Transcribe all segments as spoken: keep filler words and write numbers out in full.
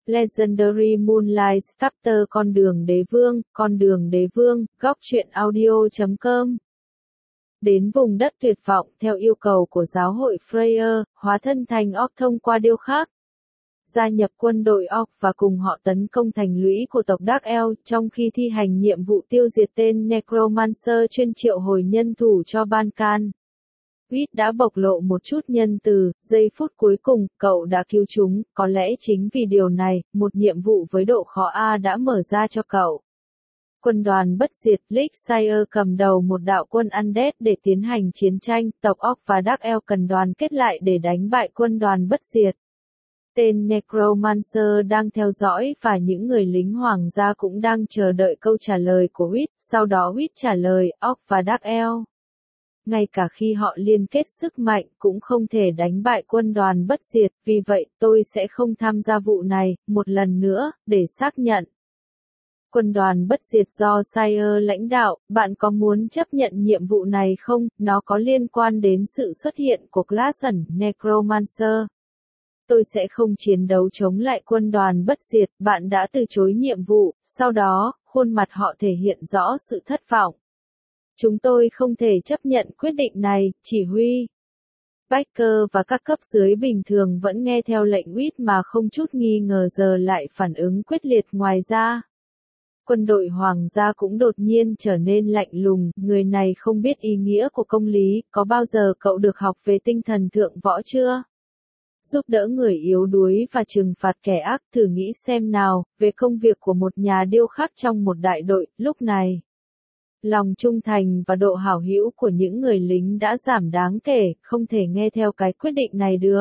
Legendary Moonlight Chapter Con đường đế vương, con đường đế vương, góc truyện audio chấm com. Đến vùng đất tuyệt vọng theo yêu cầu của giáo hội Freyr, hóa thân thành Orc thông qua điêu khắc. Gia nhập quân đội Orc và cùng họ tấn công thành lũy của tộc Dark Elf trong khi thi hành nhiệm vụ tiêu diệt tên Necromancer chuyên triệu hồi nhân thủ cho Ban-can. Whit đã bộc lộ một chút nhân từ, giây phút cuối cùng, cậu đã cứu chúng, có lẽ chính vì điều này, một nhiệm vụ với độ khó A đã mở ra cho cậu. Quân đoàn bất diệt, Elixir cầm đầu một đạo quân Undead để tiến hành chiến tranh, tộc Orc và Dark Elf cần đoàn kết lại để đánh bại quân đoàn bất diệt. Tên Necromancer đang theo dõi và những người lính hoàng gia cũng đang chờ đợi câu trả lời của Whit, sau đó Whit trả lời, Orc và Dark Elf. Ngay cả khi họ liên kết sức mạnh cũng không thể đánh bại quân đoàn bất diệt, vì vậy tôi sẽ không tham gia vụ này, một lần nữa, để xác nhận. Quân đoàn bất diệt do Sire lãnh đạo, bạn có muốn chấp nhận nhiệm vụ này không? Nó có liên quan đến sự xuất hiện của Classen Necromancer. Tôi sẽ không chiến đấu chống lại quân đoàn bất diệt, bạn đã từ chối nhiệm vụ, sau đó, khuôn mặt họ thể hiện rõ sự thất vọng. Chúng tôi không thể chấp nhận quyết định này, chỉ huy. Baker và các cấp dưới bình thường vẫn nghe theo lệnh Whit mà không chút nghi ngờ giờ lại phản ứng quyết liệt. Ngoài ra, quân đội hoàng gia cũng đột nhiên trở nên lạnh lùng, người này không biết ý nghĩa của công lý, có bao giờ cậu được học về tinh thần thượng võ chưa? Giúp đỡ người yếu đuối và trừng phạt kẻ ác, thử nghĩ xem nào, về công việc của một nhà điêu khắc trong một đại đội, lúc này. Lòng trung thành và độ hảo hữu của những người lính đã giảm đáng kể, không thể nghe theo cái quyết định này được.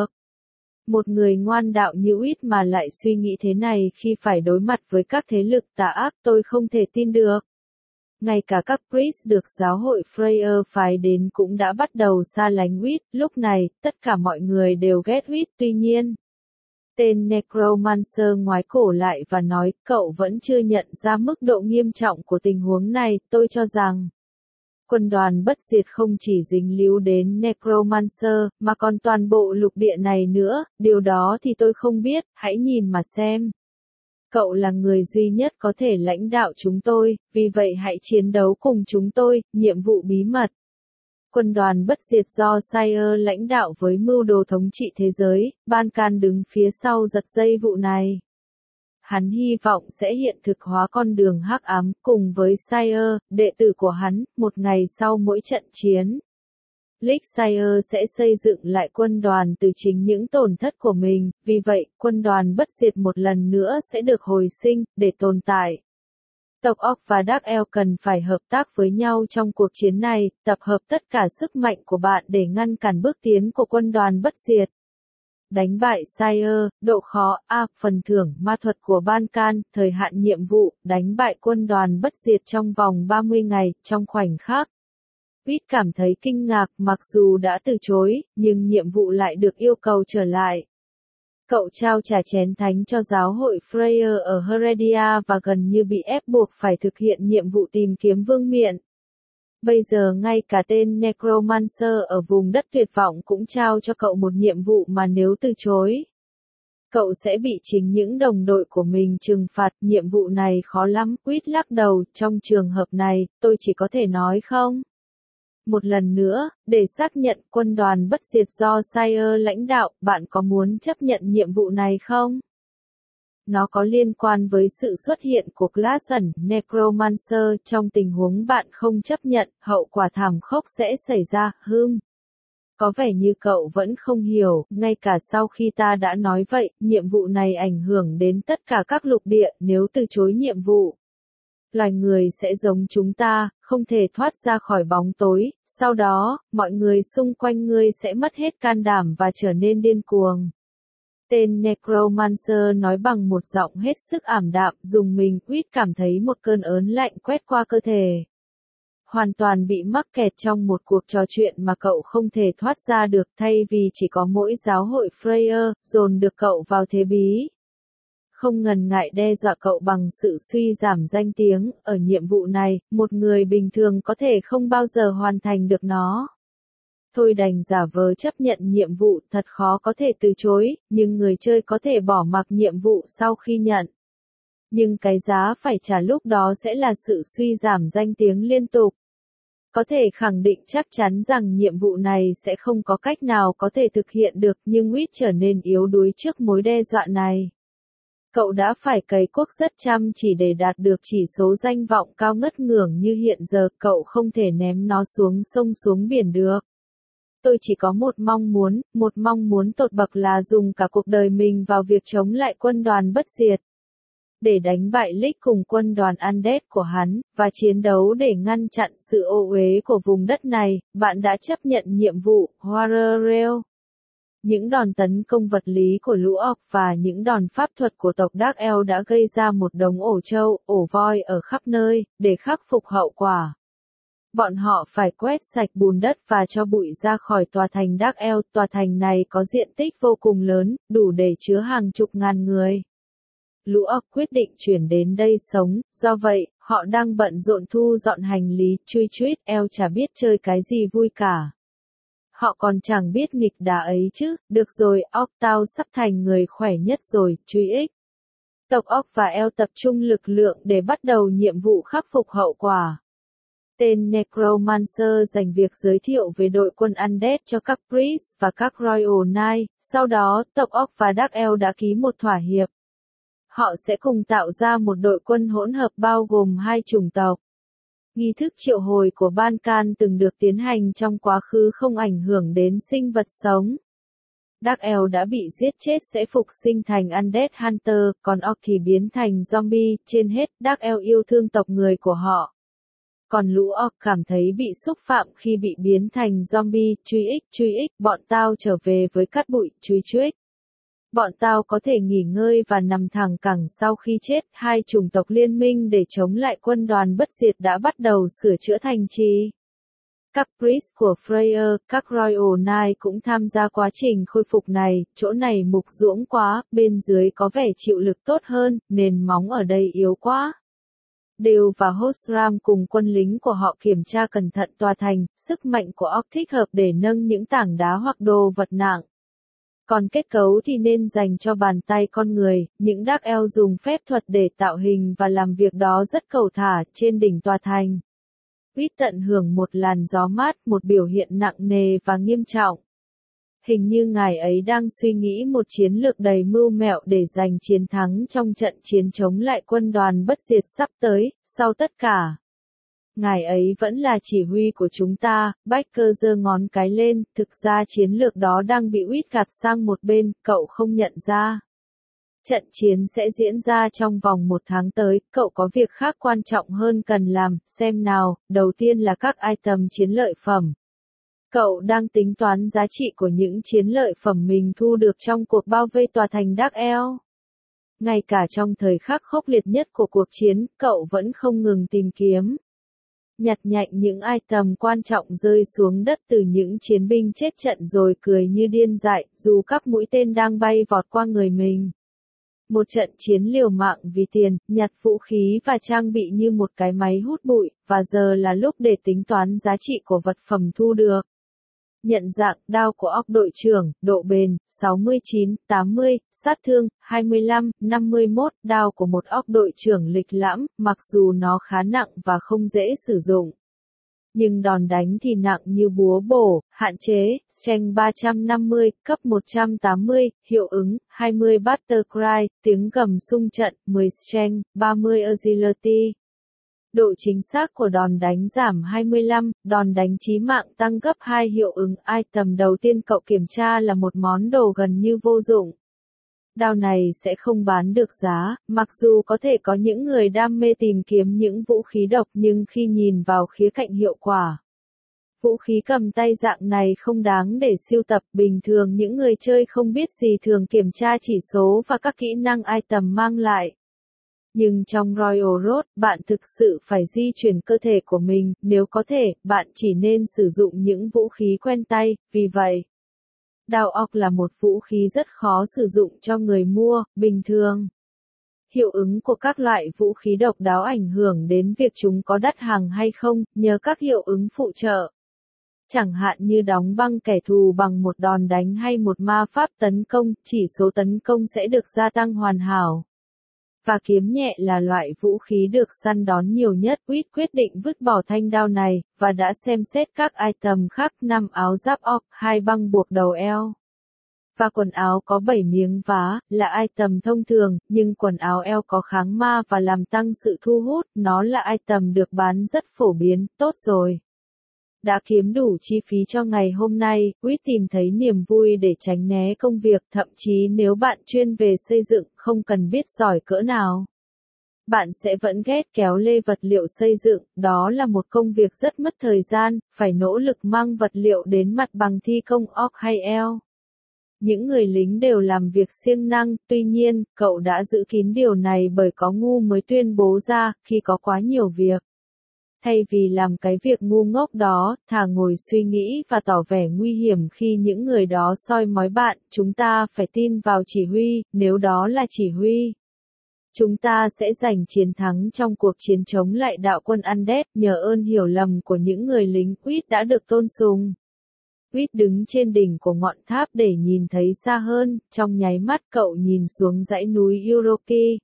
Một người ngoan đạo như Whit mà lại suy nghĩ thế này khi phải đối mặt với các thế lực tà ác, tôi không thể tin được. Ngay cả các priest được giáo hội Freyr phái đến cũng đã bắt đầu xa lánh Whit, lúc này, tất cả mọi người đều ghét Whit, tuy nhiên. Tên Necromancer ngoái cổ lại và nói, cậu vẫn chưa nhận ra mức độ nghiêm trọng của tình huống này, tôi cho rằng. Quân đoàn bất diệt không chỉ dính líu đến Necromancer, mà còn toàn bộ lục địa này nữa, điều đó thì tôi không biết, hãy nhìn mà xem. Cậu là người duy nhất có thể lãnh đạo chúng tôi, vì vậy hãy chiến đấu cùng chúng tôi, nhiệm vụ bí mật. Quân đoàn bất diệt do Sire lãnh đạo với mưu đồ thống trị thế giới, Ban-can đứng phía sau giật dây vụ này. Hắn hy vọng sẽ hiện thực hóa con đường hắc ám cùng với Sire, đệ tử của hắn, một ngày sau mỗi trận chiến. Elixir sẽ xây dựng lại quân đoàn từ chính những tổn thất của mình, vì vậy, quân đoàn bất diệt một lần nữa sẽ được hồi sinh, để tồn tại. Tộc Orc và Dark Elf cần phải hợp tác với nhau trong cuộc chiến này, tập hợp tất cả sức mạnh của bạn để ngăn cản bước tiến của quân đoàn bất diệt. Đánh bại Sire, độ khó A, phần thưởng ma thuật của Ban-can, thời hạn nhiệm vụ, đánh bại quân đoàn bất diệt trong vòng ba mươi ngày, trong khoảnh khắc. Whit cảm thấy kinh ngạc, mặc dù đã từ chối, nhưng nhiệm vụ lại được yêu cầu trở lại. Cậu trao trả chén thánh cho giáo hội Freyr ở Heredia và gần như bị ép buộc phải thực hiện nhiệm vụ tìm kiếm vương miện. Bây giờ ngay cả tên Necromancer ở vùng đất tuyệt vọng cũng trao cho cậu một nhiệm vụ mà nếu từ chối, cậu sẽ bị chính những đồng đội của mình trừng phạt. Nhiệm vụ này khó lắm, Whit lắc đầu, trong trường hợp này, tôi chỉ có thể nói không. Một lần nữa, để xác nhận quân đoàn bất diệt do Sire lãnh đạo, bạn có muốn chấp nhận nhiệm vụ này không? Nó có liên quan với sự xuất hiện của Classen Necromancer, trong tình huống bạn không chấp nhận, hậu quả thảm khốc sẽ xảy ra, hưm. Có vẻ như cậu vẫn không hiểu, ngay cả sau khi ta đã nói vậy, nhiệm vụ này ảnh hưởng đến tất cả các lục địa, nếu từ chối nhiệm vụ. Loài người sẽ giống chúng ta, không thể thoát ra khỏi bóng tối, sau đó, mọi người xung quanh ngươi sẽ mất hết can đảm và trở nên điên cuồng. Tên Necromancer nói bằng một giọng hết sức ảm đạm, dùng mình, Whit cảm thấy một cơn ớn lạnh quét qua cơ thể. Hoàn toàn bị mắc kẹt trong một cuộc trò chuyện mà cậu không thể thoát ra được, thay vì chỉ có mỗi giáo hội Freyr, dồn được cậu vào thế bí. Không ngần ngại đe dọa cậu bằng sự suy giảm danh tiếng, ở nhiệm vụ này, một người bình thường có thể không bao giờ hoàn thành được nó. Tôi đành giả vờ chấp nhận nhiệm vụ, thật khó có thể từ chối, nhưng người chơi có thể bỏ mặc nhiệm vụ sau khi nhận. Nhưng cái giá phải trả lúc đó sẽ là sự suy giảm danh tiếng liên tục. Có thể khẳng định chắc chắn rằng nhiệm vụ này sẽ không có cách nào có thể thực hiện được, nhưng Wit trở nên yếu đuối trước mối đe dọa này. Cậu đã phải cày cuốc rất chăm chỉ để đạt được chỉ số danh vọng cao ngất ngưởng như hiện giờ, cậu không thể ném nó xuống sông xuống biển được. Tôi chỉ có một mong muốn, một mong muốn tột bậc là dùng cả cuộc đời mình vào việc chống lại quân đoàn bất diệt. Để đánh bại Lich cùng quân đoàn Undead của hắn, và chiến đấu để ngăn chặn sự ô uế của vùng đất này, bạn đã chấp nhận nhiệm vụ, Horror Rail. Những đòn tấn công vật lý của lũ orc và những đòn pháp thuật của tộc Dark Elf đã gây ra một đống ổ trâu, ổ voi ở khắp nơi, để khắc phục hậu quả. Bọn họ phải quét sạch bùn đất và cho bụi ra khỏi tòa thành Dark Elf. Tòa thành này có diện tích vô cùng lớn, đủ để chứa hàng chục ngàn người. Lũ orc quyết định chuyển đến đây sống, do vậy, họ đang bận rộn thu dọn hành lý, chui chuýt, eo chả biết chơi cái gì vui cả. Họ còn chẳng biết nghịch đà ấy chứ, được rồi, orc tao sắp thành người khỏe nhất rồi, truy ích. Tộc orc và eo tập trung lực lượng để bắt đầu nhiệm vụ khắc phục hậu quả. Tên Necromancer dành việc giới thiệu về đội quân Undead cho các Priest và các Royal Knight, sau đó, tộc orc và Dark Elf đã ký một thỏa hiệp. Họ sẽ cùng tạo ra một đội quân hỗn hợp bao gồm hai chủng tộc. Nghi thức triệu hồi của Ban Can từng được tiến hành trong quá khứ không ảnh hưởng đến sinh vật sống. Dark Elf đã bị giết chết sẽ phục sinh thành Undead Hunter, còn orc thì biến thành zombie. Trên hết, Dark Elf yêu thương tộc người của họ. Còn lũ orc cảm thấy bị xúc phạm khi bị biến thành zombie. Truy ích, truy ích, bọn tao trở về với cát bụi, truy chuếch. Bọn tao có thể nghỉ ngơi và nằm thẳng cẳng sau khi chết. Hai chủng tộc liên minh để chống lại quân đoàn bất diệt đã bắt đầu sửa chữa thành trì. Các priest của Freyr, các Royal Knight cũng tham gia quá trình khôi phục này. Chỗ này mục ruỗng quá, bên dưới có vẻ chịu lực tốt hơn, nền móng ở đây yếu quá. Đều và Hostram cùng quân lính của họ kiểm tra cẩn thận tòa thành, sức mạnh của orc thích hợp để nâng những tảng đá hoặc đồ vật nặng. Còn kết cấu thì nên dành cho bàn tay con người, những Dark Elf dùng phép thuật để tạo hình và làm việc đó rất cầu thả trên đỉnh tòa thành. Wit tận hưởng một làn gió mát, một biểu hiện nặng nề và nghiêm trọng. Hình như ngài ấy đang suy nghĩ một chiến lược đầy mưu mẹo để giành chiến thắng trong trận chiến chống lại quân đoàn bất diệt sắp tới. Sau tất cả, ngài ấy vẫn là chỉ huy của chúng ta. Baker giơ ngón cái lên, thực ra chiến lược đó đang bị Wit gạt sang một bên, cậu không nhận ra. Trận chiến sẽ diễn ra trong vòng một tháng tới, cậu có việc khác quan trọng hơn cần làm, xem nào, đầu tiên là các item chiến lợi phẩm. Cậu đang tính toán giá trị của những chiến lợi phẩm mình thu được trong cuộc bao vây tòa thành Dark Elf. Ngay cả trong thời khắc khốc liệt nhất của cuộc chiến, cậu vẫn không ngừng tìm kiếm. Nhặt nhạnh những item quan trọng rơi xuống đất từ những chiến binh chết trận rồi cười như điên dại, dù các mũi tên đang bay vọt qua người mình. Một trận chiến liều mạng vì tiền, nhặt vũ khí và trang bị như một cái máy hút bụi, và giờ là lúc để tính toán giá trị của vật phẩm thu được. Nhận dạng, đao của orc đội trưởng, độ bền, sáu mươi chín, tám mươi, sát thương, hai mươi lăm, năm mươi mốt, đao của một orc đội trưởng lịch lãm, mặc dù nó khá nặng và không dễ sử dụng. Nhưng đòn đánh thì nặng như búa bổ, hạn chế, strength ba trăm năm mươi, cấp một trăm tám mươi, hiệu ứng, hai mươi battle cry, tiếng gầm xung trận, mười strength, ba mươi agility. Độ chính xác của đòn đánh giảm hai mươi lăm, đòn đánh chí mạng tăng gấp hai hiệu ứng. Item đầu tiên cậu kiểm tra là một món đồ gần như vô dụng. Đao này sẽ không bán được giá, mặc dù có thể có những người đam mê tìm kiếm những vũ khí độc, nhưng khi nhìn vào khía cạnh hiệu quả, vũ khí cầm tay dạng này không đáng để sưu tập. Bình thường những người chơi không biết gì thường kiểm tra chỉ số và các kỹ năng item mang lại. Nhưng trong Royal Road, bạn thực sự phải di chuyển cơ thể của mình, nếu có thể, bạn chỉ nên sử dụng những vũ khí quen tay, vì vậy, đao orc là một vũ khí rất khó sử dụng cho người mua, bình thường. Hiệu ứng của các loại vũ khí độc đáo ảnh hưởng đến việc chúng có đắt hàng hay không, nhờ các hiệu ứng phụ trợ. Chẳng hạn như đóng băng kẻ thù bằng một đòn đánh hay một ma pháp tấn công, chỉ số tấn công sẽ được gia tăng hoàn hảo. Và kiếm nhẹ là loại vũ khí được săn đón nhiều nhất. Quýt quyết định vứt bỏ thanh đao này, và đã xem xét các item khác: năm áo giáp orc, hai băng buộc đầu eo. Và quần áo có bảy miếng vá, là item thông thường, nhưng quần áo eo có kháng ma và làm tăng sự thu hút, nó là item được bán rất phổ biến. Tốt rồi. Đã kiếm đủ chi phí cho ngày hôm nay, Quýt tìm thấy niềm vui để tránh né công việc, thậm chí nếu bạn chuyên về xây dựng, không cần biết giỏi cỡ nào. Bạn sẽ vẫn ghét kéo lê vật liệu xây dựng, đó là một công việc rất mất thời gian, phải nỗ lực mang vật liệu đến mặt bằng thi công orc hay eo. Những người lính đều làm việc siêng năng, tuy nhiên, cậu đã giữ kín điều này bởi có ngu mới tuyên bố ra, khi có quá nhiều việc. Thay vì làm cái việc ngu ngốc đó, thà ngồi suy nghĩ và tỏ vẻ nguy hiểm khi những người đó soi mói bạn, chúng ta phải tin vào chỉ huy, nếu đó là chỉ huy. Chúng ta sẽ giành chiến thắng trong cuộc chiến chống lại đạo quân Undead, nhờ ơn hiểu lầm của những người lính. Quýt đã được tôn sùng. Quýt đứng trên đỉnh của ngọn tháp để nhìn thấy xa hơn, trong nháy mắt cậu nhìn xuống dãy núi Uroki.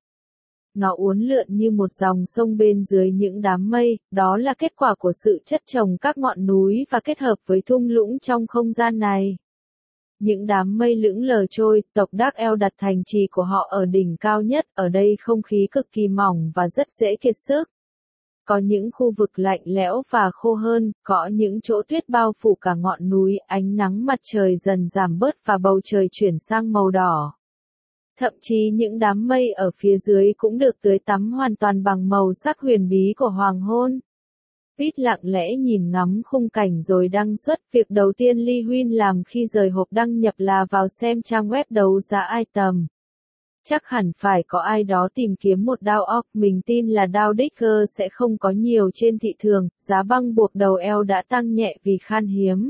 Nó uốn lượn như một dòng sông bên dưới những đám mây, đó là kết quả của sự chất chồng các ngọn núi và kết hợp với thung lũng trong không gian này. Những đám mây lững lờ trôi, tộc Dark Elf đặt thành trì của họ ở đỉnh cao nhất, ở đây không khí cực kỳ mỏng và rất dễ kiệt sức. Có những khu vực lạnh lẽo và khô hơn, có những chỗ tuyết bao phủ cả ngọn núi, ánh nắng mặt trời dần giảm bớt và bầu trời chuyển sang màu đỏ. Thậm chí những đám mây ở phía dưới cũng được tưới tắm hoàn toàn bằng màu sắc huyền bí của hoàng hôn. Pete lặng lẽ nhìn ngắm khung cảnh rồi đăng xuất. Việc đầu tiên Lee Huynh làm khi rời hộp đăng nhập là vào xem trang web đấu giá item. Chắc hẳn phải có ai đó tìm kiếm một đao orc, mình tin là đao Dagger sẽ không có nhiều trên thị trường, giá băng buộc đầu eo đã tăng nhẹ vì khan hiếm.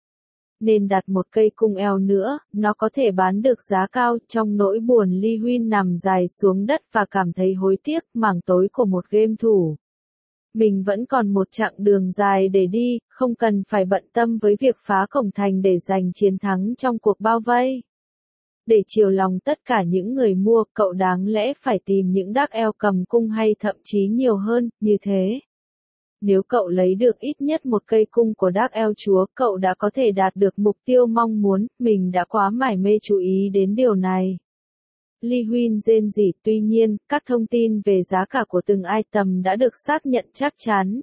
Nên đặt một cây cung eo nữa, nó có thể bán được giá cao. Trong nỗi buồn, Lee Huynh nằm dài xuống đất và cảm thấy hối tiếc, mảng tối của một game thủ. Mình vẫn còn một chặng đường dài để đi, không cần phải bận tâm với việc phá cổng thành để giành chiến thắng trong cuộc bao vây. Để chiều lòng tất cả những người mua, cậu đáng lẽ phải tìm những Dark Elf cầm cung hay thậm chí nhiều hơn, như thế. Nếu cậu lấy được ít nhất một cây cung của Dark Elf chúa, cậu đã có thể đạt được mục tiêu mong muốn. Mình đã quá mải mê chú ý đến điều này. Lee Huynh rên rỉ, tuy nhiên, các thông tin về giá cả của từng item đã được xác nhận chắc chắn.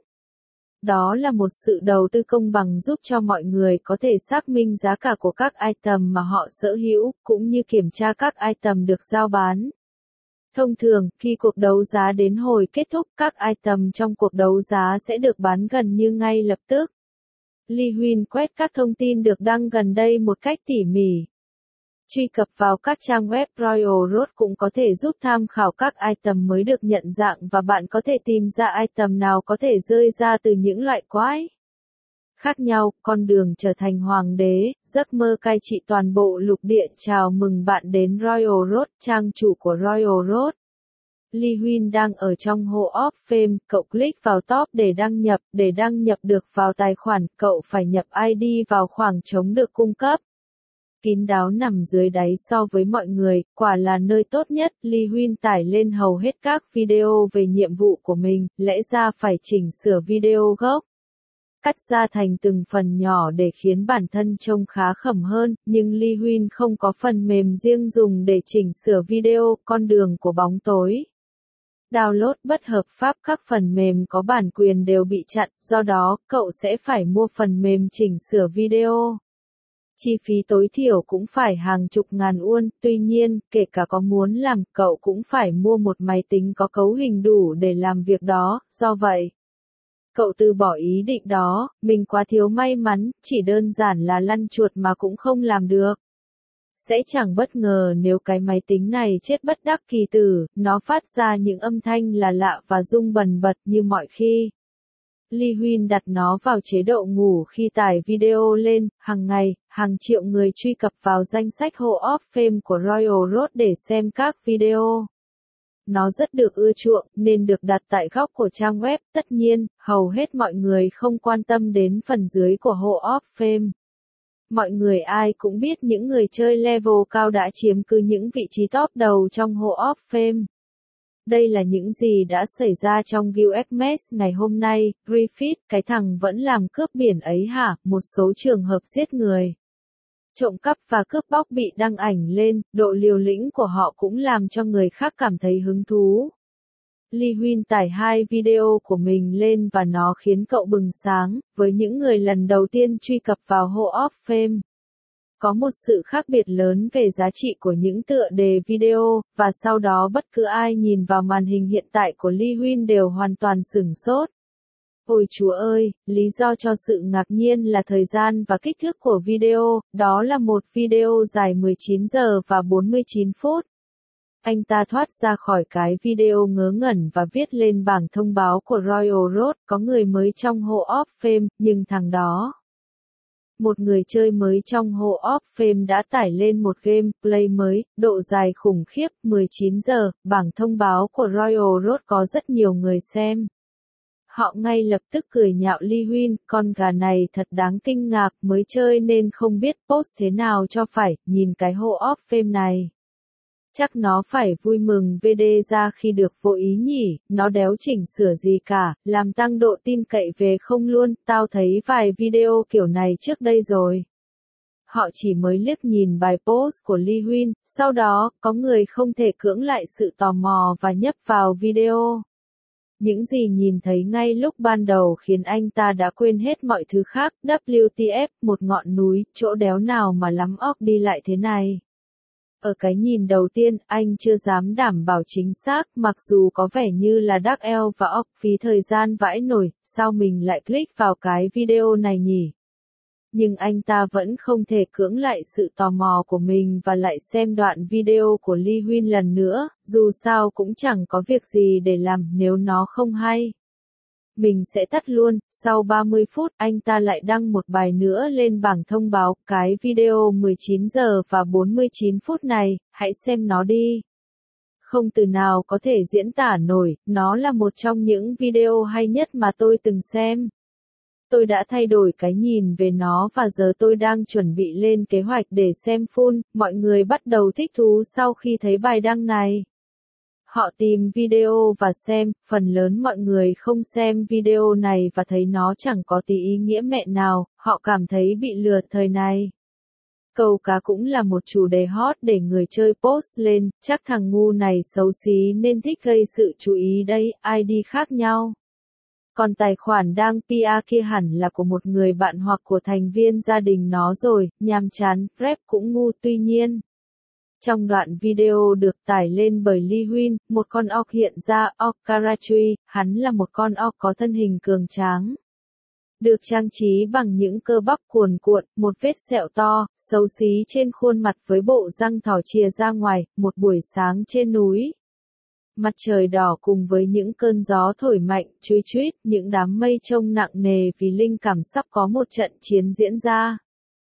Đó là một sự đầu tư công bằng giúp cho mọi người có thể xác minh giá cả của các item mà họ sở hữu, cũng như kiểm tra các item được giao bán. Thông thường, khi cuộc đấu giá đến hồi kết thúc, các item trong cuộc đấu giá sẽ được bán gần như ngay lập tức. Lee Huynh quét các thông tin được đăng gần đây một cách tỉ mỉ. Truy cập vào các trang web Royal Road cũng có thể giúp tham khảo các item mới được nhận dạng và bạn có thể tìm ra item nào có thể rơi ra từ những loại quái khác nhau. Con đường trở thành hoàng đế, giấc mơ cai trị toàn bộ lục địa. Chào mừng bạn đến Royal Road, trang chủ của Royal Road. Lee Huynh đang ở trong Hall of Fame, cậu click vào top để đăng nhập. Để đăng nhập được vào tài khoản, cậu phải nhập i đê vào khoảng trống được cung cấp. Kín đáo nằm dưới đáy so với mọi người, quả là nơi tốt nhất. Lee Huynh tải lên hầu hết các video về nhiệm vụ của mình, lẽ ra phải chỉnh sửa video gốc. Cắt ra thành từng phần nhỏ để khiến bản thân trông khá khẩm hơn, nhưng Lee Huynh không có phần mềm riêng dùng để chỉnh sửa video. Con đường của bóng tối. Download bất hợp pháp. Các phần mềm có bản quyền đều bị chặn, do đó, cậu sẽ phải mua phần mềm chỉnh sửa video. Chi phí tối thiểu cũng phải hàng chục ngàn won, tuy nhiên, kể cả có muốn làm, cậu cũng phải mua một máy tính có cấu hình đủ để làm việc đó, do vậy, cậu từ bỏ ý định đó. Mình quá thiếu may mắn, chỉ đơn giản là lăn chuột mà cũng không làm được. Sẽ chẳng bất ngờ nếu cái máy tính này chết bất đắc kỳ tử, nó phát ra những âm thanh là lạ và rung bần bật như mọi khi. Lee Huynh đặt nó vào chế độ ngủ khi tải video lên. Hàng ngày, hàng triệu người truy cập vào danh sách Hall of Fame của Royal Road để xem các video. nó rất được ưa chuộng, nên được đặt tại góc của trang web. Tất nhiên, hầu hết mọi người không quan tâm đến phần dưới của Hall of Fame. Mọi người ai cũng biết những người chơi level cao đã chiếm cứ những vị trí top đầu trong Hall of Fame. Đây là những gì đã xảy ra trong Gilgamesh ngày hôm nay. Griffith, cái thằng vẫn làm cướp biển ấy hả? Một số trường hợp giết người, trộm cắp và cướp bóc bị đăng ảnh lên, độ liều lĩnh của họ cũng làm cho người khác cảm thấy hứng thú. Lee Huynh tải hai video của mình lên và nó khiến cậu bừng sáng, với những người lần đầu tiên truy cập vào Hall of Fame. Có một sự khác biệt lớn về giá trị của những tựa đề video, và sau đó bất cứ ai nhìn vào màn hình hiện tại của Lee Huynh đều hoàn toàn sửng sốt. Ôi Chúa ơi, lý do cho sự ngạc nhiên là thời gian và kích thước của video, đó là một video dài mười chín giờ và bốn mươi chín phút. Anh ta thoát ra khỏi cái video ngớ ngẩn và viết lên bảng thông báo của Royal Road, có người mới trong Hall of Fame, nhưng thằng đó. Một người chơi mới trong Hall of Fame đã tải lên một gameplay mới, độ dài khủng khiếp, mười chín giờ, bảng thông báo của Royal Road có rất nhiều người xem. Họ ngay lập tức cười nhạo Lee Huynh, con gà này thật đáng kinh ngạc, mới chơi nên không biết post thế nào cho phải, nhìn cái Hall of Fame này. Chắc nó phải vui mừng vê đê ra khi được vô ý nhỉ, nó đéo chỉnh sửa gì cả, làm tăng độ tin cậy về không luôn, tao thấy vài video kiểu này trước đây rồi. Họ chỉ mới liếc nhìn bài post của Lee Huynh, sau đó, có người không thể cưỡng lại sự tò mò và nhấp vào video. Những gì nhìn thấy ngay lúc ban đầu khiến anh ta đã quên hết mọi thứ khác, vê kép ép, một ngọn núi, chỗ đéo nào mà lắm óc đi lại thế này. Ở cái nhìn đầu tiên, anh chưa dám đảm bảo chính xác, mặc dù có vẻ như là Dark Elf và Orc phí thời gian vãi nổi, sao mình lại click vào cái video này nhỉ? Nhưng anh ta vẫn không thể cưỡng lại sự tò mò của mình và lại xem đoạn video của Lee Huynh lần nữa, dù sao cũng chẳng có việc gì để làm nếu nó không hay. Mình sẽ tắt luôn, sau ba mươi phút anh ta lại đăng một bài nữa lên bảng thông báo, cái video mười chín giờ và bốn mươi chín phút này, hãy xem nó đi. Không từ nào có thể diễn tả nổi, nó là một trong những video hay nhất mà tôi từng xem. Tôi đã thay đổi cái nhìn về nó và giờ tôi đang chuẩn bị lên kế hoạch để xem full, mọi người bắt đầu thích thú sau khi thấy bài đăng này. Họ tìm video và xem, phần lớn mọi người không xem video này và thấy nó chẳng có tí ý nghĩa mẹ nào, họ cảm thấy bị lừa thời này. Câu cá cũng là một chủ đề hot để người chơi post lên, chắc thằng ngu này xấu xí nên thích gây sự chú ý đây, i đê khác nhau. Còn tài khoản đang pê e kia hẳn là của một người bạn hoặc của thành viên gia đình nó rồi, nhàm chán, rep cũng ngu tuy nhiên. Trong đoạn video được tải lên bởi Lee Huynh, một con orc hiện ra, orc Karachui, hắn là một con orc có thân hình cường tráng. Được trang trí bằng những cơ bắp cuồn cuộn, một vết sẹo to, xấu xí trên khuôn mặt với bộ răng thỏ chìa ra ngoài, một buổi sáng trên núi. Mặt trời đỏ cùng với những cơn gió thổi mạnh, chuối chuýt, những đám mây trông nặng nề vì linh cảm sắp có một trận chiến diễn ra.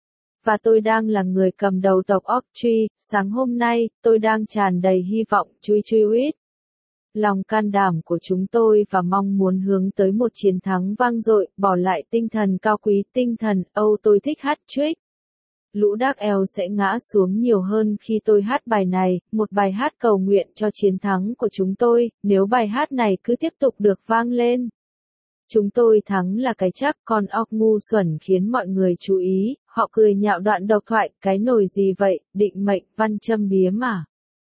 Và tôi đang là người cầm đầu tộc Orc Tree, sáng hôm nay, tôi đang tràn đầy hy vọng, chuối chuýt. Lòng can đảm của chúng tôi và mong muốn hướng tới một chiến thắng vang dội, bỏ lại tinh thần cao quý, tinh thần, âu tôi thích hát trick. Lũ Dark Elf sẽ ngã xuống nhiều hơn khi tôi hát bài này, một bài hát cầu nguyện cho chiến thắng của chúng tôi, nếu bài hát này cứ tiếp tục được vang lên. Chúng tôi thắng là cái chắc, con orc ngu xuẩn khiến mọi người chú ý, họ cười nhạo đoạn độc thoại, cái nồi gì vậy, định mệnh, văn châm biếm à.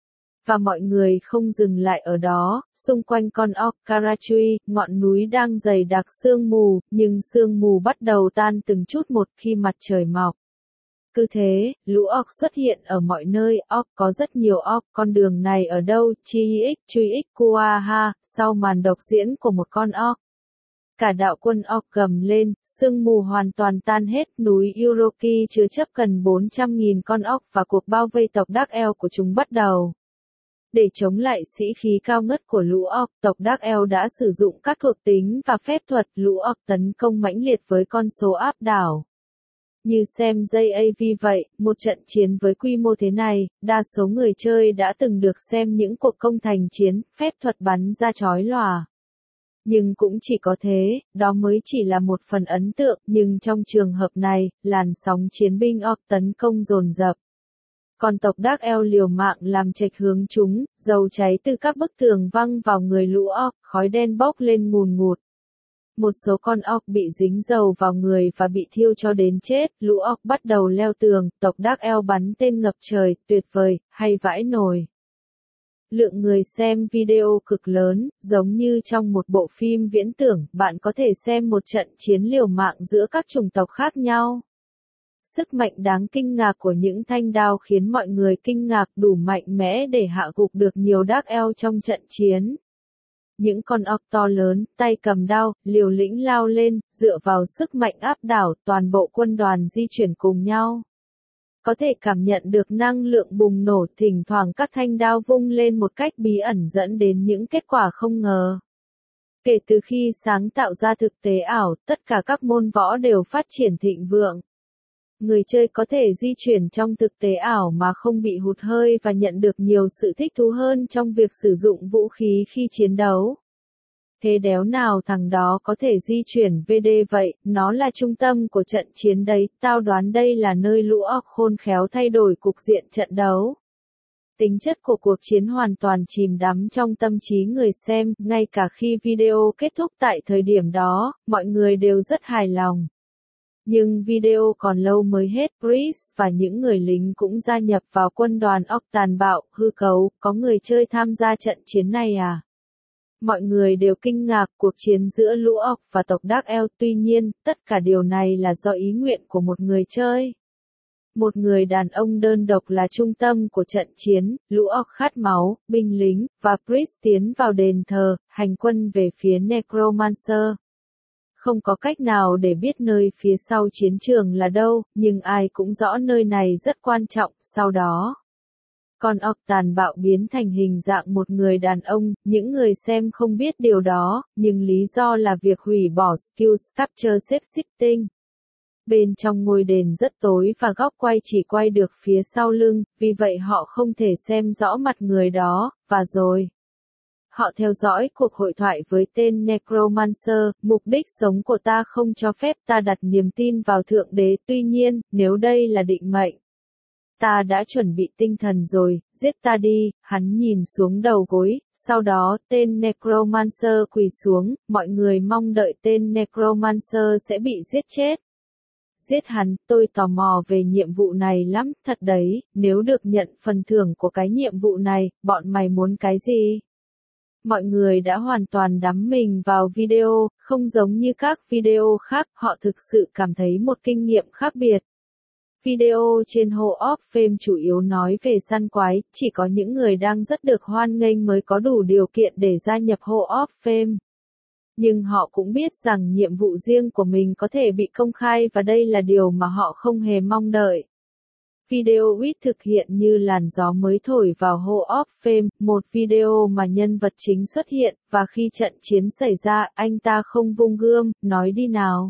Và mọi người không dừng lại ở đó, xung quanh con orc Karachui, ngọn núi đang dày đặc sương mù, nhưng sương mù bắt đầu tan từng chút một khi mặt trời mọc. Cứ thế, lũ orc xuất hiện ở mọi nơi, orc có rất nhiều orc, con đường này ở đâu, chi x, truy x, kuaha, sau màn độc diễn của một con orc. Cả đạo quân orc gầm lên, sương mù hoàn toàn tan hết, núi Uroki chứa chấp gần bốn trăm nghìn con orc và cuộc bao vây tộc Dark Elf của chúng bắt đầu. Để chống lại sĩ khí cao ngất của lũ orc, tộc Dark Elf đã sử dụng các thuộc tính và phép thuật, lũ orc tấn công mãnh liệt với con số áp đảo. Như xem gi a vê vậy, một trận chiến với quy mô thế này, đa số người chơi đã từng được xem những cuộc công thành chiến, phép thuật bắn ra chói lòa. Nhưng cũng chỉ có thế, đó mới chỉ là một phần ấn tượng, nhưng trong trường hợp này, làn sóng chiến binh orc tấn công dồn dập. Còn tộc Dark Elf liều mạng làm chệch hướng chúng, dầu cháy từ các bức tường văng vào người lũ orc, khói đen bốc lên ngùn ngụt. Một số con orc bị dính dầu vào người và bị thiêu cho đến chết, lũ orc bắt đầu leo tường, tộc Dark Elf bắn tên ngập trời, tuyệt vời, hay vãi nồi. Lượng người xem video cực lớn, giống như trong một bộ phim viễn tưởng, bạn có thể xem một trận chiến liều mạng giữa các chủng tộc khác nhau. Sức mạnh đáng kinh ngạc của những thanh đao khiến mọi người kinh ngạc, đủ mạnh mẽ để hạ gục được nhiều Dark Elf trong trận chiến. Những con orc to lớn, tay cầm đao, liều lĩnh lao lên, dựa vào sức mạnh áp đảo, toàn bộ quân đoàn di chuyển cùng nhau. Có thể cảm nhận được năng lượng bùng nổ, thỉnh thoảng các thanh đao vung lên một cách bí ẩn dẫn đến những kết quả không ngờ. Kể từ khi sáng tạo ra thực tế ảo, tất cả các môn võ đều phát triển thịnh vượng. Người chơi có thể di chuyển trong thực tế ảo mà không bị hụt hơi và nhận được nhiều sự thích thú hơn trong việc sử dụng vũ khí khi chiến đấu. Thế đéo nào thằng đó có thể di chuyển vê đê vậy, nó là trung tâm của trận chiến đấy, tao đoán đây là nơi lũ orc khôn khéo thay đổi cục diện trận đấu. Tính chất của cuộc chiến hoàn toàn chìm đắm trong tâm trí người xem, ngay cả khi video kết thúc tại thời điểm đó, mọi người đều rất hài lòng. Nhưng video còn lâu mới hết, Chris và những người lính cũng gia nhập vào quân đoàn orc tàn bạo, hư cấu, có người chơi tham gia trận chiến này à? Mọi người đều kinh ngạc cuộc chiến giữa lũ orc và tộc Dark Elf, tuy nhiên, tất cả điều này là do ý nguyện của một người chơi. Một người đàn ông đơn độc là trung tâm của trận chiến, lũ orc khát máu, binh lính, và Priest tiến vào đền thờ, hành quân về phía Necromancer. Không có cách nào để biết nơi phía sau chiến trường là đâu, nhưng ai cũng rõ nơi này rất quan trọng, sau đó. Con orc tàn bạo biến thành hình dạng một người đàn ông, những người xem không biết điều đó, nhưng lý do là việc hủy bỏ Skills Capture Shape Shifting. Bên trong ngôi đền rất tối và góc quay chỉ quay được phía sau lưng, vì vậy họ không thể xem rõ mặt người đó, và rồi. Họ theo dõi cuộc hội thoại với tên Necromancer, mục đích sống của ta không cho phép ta đặt niềm tin vào Thượng Đế, tuy nhiên, nếu đây là định mệnh. Ta đã chuẩn bị tinh thần rồi, giết ta đi, hắn nhìn xuống đầu gối, sau đó, tên Necromancer quỳ xuống, mọi người mong đợi tên Necromancer sẽ bị giết chết. Giết hắn, tôi tò mò về nhiệm vụ này lắm, thật đấy, nếu được nhận phần thưởng của cái nhiệm vụ này, bọn mày muốn cái gì? Mọi người đã hoàn toàn đắm mình vào video, không giống như các video khác, họ thực sự cảm thấy một kinh nghiệm khác biệt. Video trên Hall of Fame chủ yếu nói về săn quái, chỉ có những người đang rất được hoan nghênh mới có đủ điều kiện để gia nhập Hall of Fame. Nhưng họ cũng biết rằng nhiệm vụ riêng của mình có thể bị công khai và đây là điều mà họ không hề mong đợi. Video ít thực hiện như làn gió mới thổi vào Hall of Fame, một video mà nhân vật chính xuất hiện, và khi trận chiến xảy ra, anh ta không vung gươm, nói đi nào.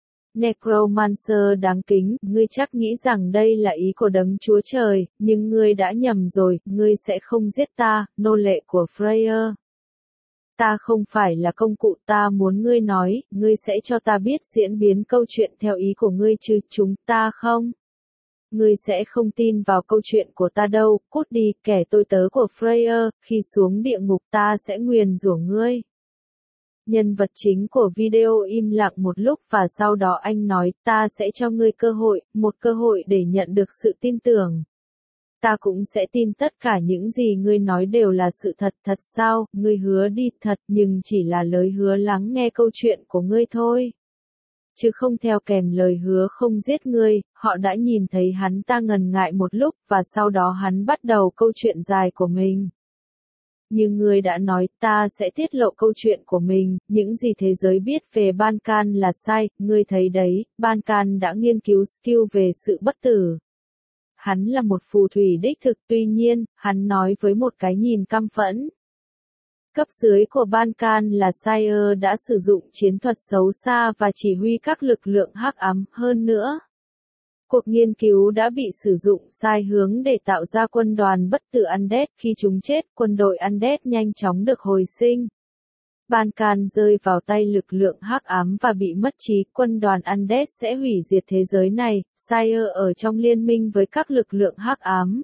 Necromancer đáng kính, ngươi chắc nghĩ rằng đây là ý của đấng Chúa Trời, nhưng ngươi đã nhầm rồi, ngươi sẽ không giết ta, nô lệ của Freyr. Ta không phải là công cụ, ta muốn ngươi nói, ngươi sẽ cho ta biết diễn biến câu chuyện theo ý của ngươi chứ, chúng ta không? Ngươi sẽ không tin vào câu chuyện của ta đâu, cút đi, kẻ tôi tớ của Freyr, khi xuống địa ngục ta sẽ nguyền rủa ngươi. Nhân vật chính của video im lặng một lúc và sau đó anh nói, ta sẽ cho ngươi cơ hội, một cơ hội để nhận được sự tin tưởng. Ta cũng sẽ tin tất cả những gì ngươi nói đều là sự thật, thật sao, ngươi hứa đi thật nhưng chỉ là lời hứa lắng nghe câu chuyện của ngươi thôi. Chứ không theo kèm lời hứa không giết ngươi, họ đã nhìn thấy hắn ta ngần ngại một lúc và sau đó hắn bắt đầu câu chuyện dài của mình. Như ngươi đã nói, ta sẽ tiết lộ câu chuyện của mình, những gì thế giới biết về Bankan là sai, ngươi thấy đấy, Bankan đã nghiên cứu skill về sự bất tử. Hắn là một phù thủy đích thực, tuy nhiên, hắn nói với một cái nhìn căm phẫn. Cấp dưới của Bankan là Sire đã sử dụng chiến thuật xấu xa và chỉ huy các lực lượng hắc ám hơn nữa. Cuộc nghiên cứu đã bị sử dụng sai hướng để tạo ra quân đoàn bất tử Undead. Khi chúng chết, quân đội Undead nhanh chóng được hồi sinh. Bankan rơi vào tay lực lượng hắc ám và bị mất trí, quân đoàn Undead sẽ hủy diệt thế giới này. Sire ở trong liên minh với các lực lượng hắc ám.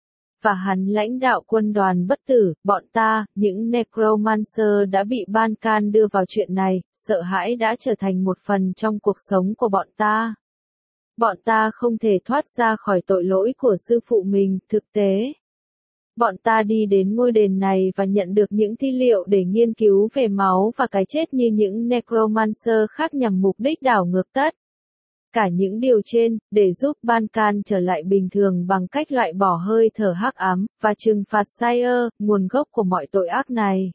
Và hắn lãnh đạo quân đoàn bất tử, bọn ta, những Necromancer đã bị Bankan đưa vào chuyện này, sợ hãi đã trở thành một phần trong cuộc sống của bọn ta. Bọn ta không thể thoát ra khỏi tội lỗi của sư phụ mình, thực tế. Bọn ta đi đến ngôi đền này và nhận được những thi liệu để nghiên cứu về máu và cái chết như những Necromancer khác nhằm mục đích đảo ngược tất. Cả những điều trên, để giúp Bankan trở lại bình thường bằng cách loại bỏ hơi thở hắc ám, và trừng phạt Sire, nguồn gốc của mọi tội ác này.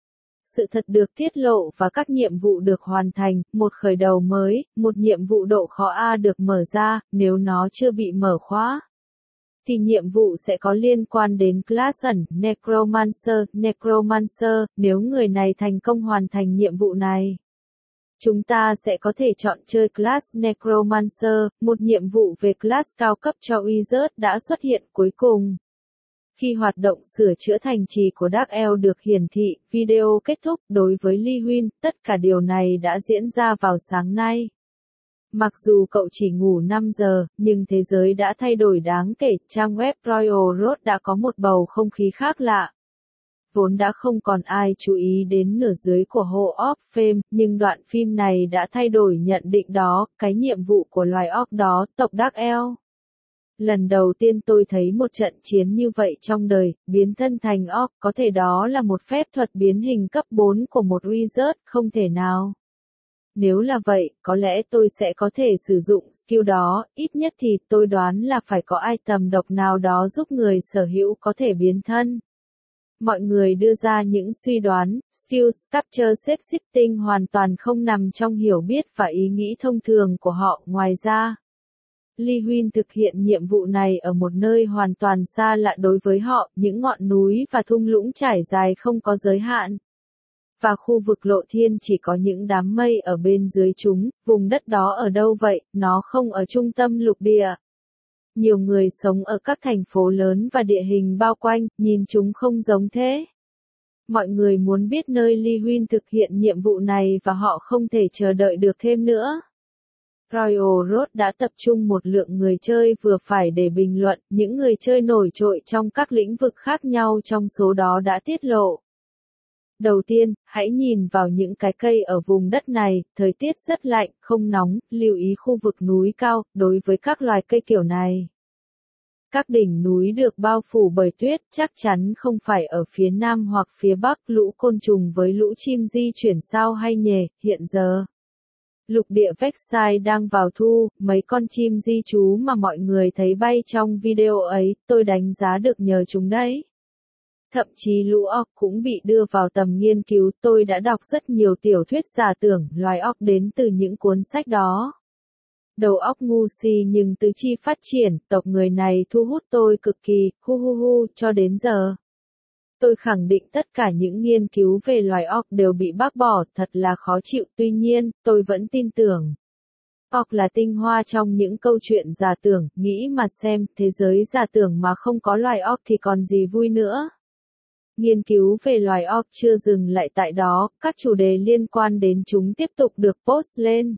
Sự thật được tiết lộ và các nhiệm vụ được hoàn thành, một khởi đầu mới, một nhiệm vụ độ khó A được mở ra, nếu nó chưa bị mở khóa. Thì nhiệm vụ sẽ có liên quan đến class ẩn, Necromancer, Necromancer, nếu người này thành công hoàn thành nhiệm vụ này. Chúng ta sẽ có thể chọn chơi class Necromancer, một nhiệm vụ về class cao cấp cho Wizard đã xuất hiện cuối cùng. Khi hoạt động sửa chữa thành trì của Dark Elf được hiển thị, video kết thúc. Đối với Lee Huynh, tất cả điều này đã diễn ra vào sáng nay. Mặc dù cậu chỉ ngủ năm giờ, nhưng thế giới đã thay đổi đáng kể. Trang web Royal Road đã có một bầu không khí khác lạ. Vốn đã không còn ai chú ý đến nửa dưới của Hall of Fame, nhưng đoạn phim này đã thay đổi nhận định đó, cái nhiệm vụ của loài orc đó, tộc Dark Elf. Lần đầu tiên tôi thấy một trận chiến như vậy trong đời, biến thân thành orc, có thể đó là một phép thuật biến hình cấp bốn của một wizard, không thể nào. Nếu là vậy, có lẽ tôi sẽ có thể sử dụng skill đó, ít nhất thì tôi đoán là phải có item độc nào đó giúp người sở hữu có thể biến thân. Mọi người đưa ra những suy đoán, skills capture shape shifting hoàn toàn không nằm trong hiểu biết và ý nghĩ thông thường của họ. Ngoài ra, Lee Huynh thực hiện nhiệm vụ này ở một nơi hoàn toàn xa lạ đối với họ, những ngọn núi và thung lũng trải dài không có giới hạn. Và khu vực lộ thiên chỉ có những đám mây ở bên dưới chúng, vùng đất đó ở đâu vậy, nó không ở trung tâm lục địa. Nhiều người sống ở các thành phố lớn và địa hình bao quanh, nhìn chúng không giống thế. Mọi người muốn biết nơi Lee Huynh thực hiện nhiệm vụ này và họ không thể chờ đợi được thêm nữa. Royal Road đã tập trung một lượng người chơi vừa phải để bình luận, những người chơi nổi trội trong các lĩnh vực khác nhau trong số đó đã tiết lộ. Đầu tiên, hãy nhìn vào những cái cây ở vùng đất này, thời tiết rất lạnh, không nóng, lưu ý khu vực núi cao, đối với các loài cây kiểu này. Các đỉnh núi được bao phủ bởi tuyết, chắc chắn không phải ở phía nam hoặc phía bắc. Lũ côn trùng với lũ chim di chuyển sao hay nhề, hiện giờ. Lục địa Vexai đang vào thu, mấy con chim di trú mà mọi người thấy bay trong video ấy, tôi đánh giá được nhờ chúng đấy. Thậm chí lũ orc cũng bị đưa vào tầm nghiên cứu, tôi đã đọc rất nhiều tiểu thuyết giả tưởng, loài orc đến từ những cuốn sách đó. Đầu óc ngu si nhưng tứ chi phát triển, tộc người này thu hút tôi cực kỳ, hu hu hu, cho đến giờ. Tôi khẳng định tất cả những nghiên cứu về loài orc đều bị bác bỏ, thật là khó chịu, tuy nhiên, tôi vẫn tin tưởng. Orc là tinh hoa trong những câu chuyện giả tưởng, nghĩ mà xem, thế giới giả tưởng mà không có loài orc thì còn gì vui nữa. Nghiên cứu về loài orc chưa dừng lại tại đó, các chủ đề liên quan đến chúng tiếp tục được post lên.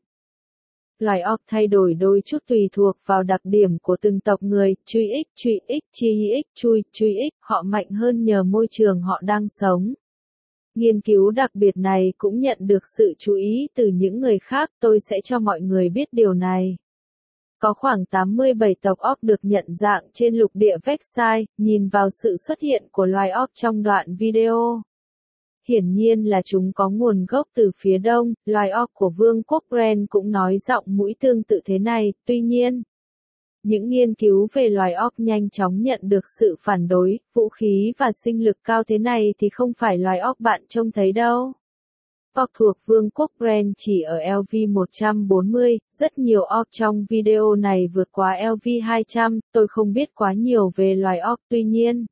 Loài orc thay đổi đôi chút tùy thuộc vào đặc điểm của từng tộc người, truy x, truy x, chi x, chui, truy x, họ mạnh hơn nhờ môi trường họ đang sống. Nghiên cứu đặc biệt này cũng nhận được sự chú ý từ những người khác, tôi sẽ cho mọi người biết điều này. Có khoảng tám mươi bảy tộc orc được nhận dạng trên lục địa Vexai, nhìn vào sự xuất hiện của loài orc trong đoạn video. Hiển nhiên là chúng có nguồn gốc từ phía đông, loài orc của vương quốc Ren cũng nói giọng mũi tương tự thế này, tuy nhiên. Những nghiên cứu về loài orc nhanh chóng nhận được sự phản đối, vũ khí và sinh lực cao thế này thì không phải loài orc bạn trông thấy đâu. Orc thuộc vương quốc Ren chỉ ở L V một trăm bốn mươi, rất nhiều orc trong video này vượt quá L V hai trăm, tôi không biết quá nhiều về loài orc, tuy nhiên.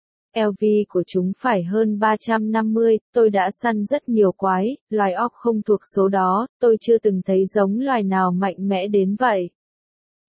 L V của chúng phải hơn ba trăm năm mươi, tôi đã săn rất nhiều quái, loài orc không thuộc số đó, tôi chưa từng thấy giống loài nào mạnh mẽ đến vậy.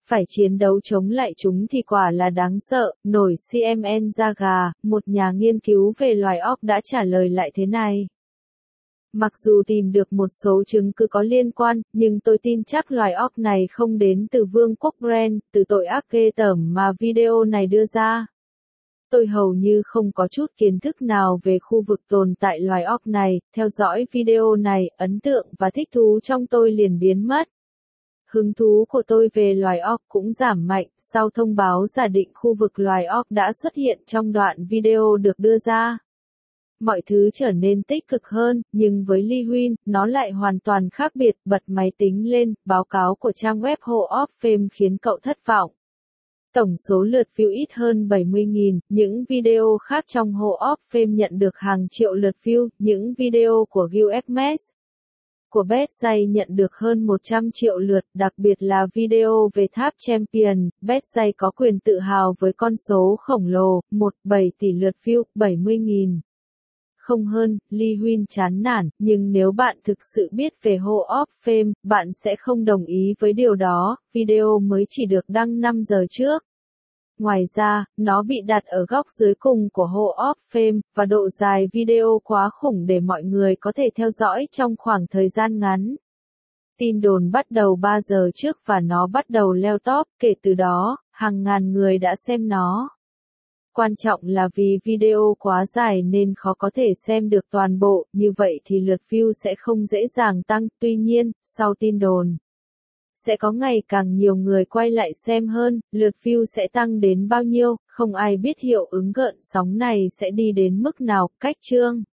Phải chiến đấu chống lại chúng thì quả là đáng sợ, nổi xê em en da gà, một nhà nghiên cứu về loài óc đã trả lời lại thế này. Mặc dù tìm được một số chứng cứ có liên quan, nhưng tôi tin chắc loài óc này không đến từ vương quốc Bren, từ tội ác ghê tởm mà video này đưa ra. Tôi hầu như không có chút kiến thức nào về khu vực tồn tại loài óc này, theo dõi video này, ấn tượng và thích thú trong tôi liền biến mất. Hứng thú của tôi về loài óc cũng giảm mạnh, sau thông báo giả định khu vực loài óc đã xuất hiện trong đoạn video được đưa ra. Mọi thứ trở nên tích cực hơn, nhưng với Lee Huynh, nó lại hoàn toàn khác biệt, bật máy tính lên, báo cáo của trang web Hall of Fame khiến cậu thất vọng. Tổng số lượt view ít hơn bảy mươi nghìn, những video khác trong Hall of Fame nhận được hàng triệu lượt view, những video của Gil Ekmes của Bethesda nhận được hơn một trăm triệu lượt, đặc biệt là video về tháp Champion, Bethesda có quyền tự hào với con số khổng lồ, một phẩy bảy tỷ lượt view, bảy mươi nghìn. Không hơn, Lee Huynh chán nản, nhưng nếu bạn thực sự biết về Hall of Fame, bạn sẽ không đồng ý với điều đó, video mới chỉ được đăng năm giờ trước. Ngoài ra, nó bị đặt ở góc dưới cùng của Hall of Fame, và độ dài video quá khủng để mọi người có thể theo dõi trong khoảng thời gian ngắn. Tin đồn bắt đầu ba giờ trước và nó bắt đầu leo top, kể từ đó, hàng ngàn người đã xem nó. Quan trọng là vì video quá dài nên khó có thể xem được toàn bộ, như vậy thì lượt view sẽ không dễ dàng tăng, tuy nhiên, sau tin đồn, sẽ có ngày càng nhiều người quay lại xem hơn, lượt view sẽ tăng đến bao nhiêu, không ai biết hiệu ứng gợn sóng này sẽ đi đến mức nào, cách chương.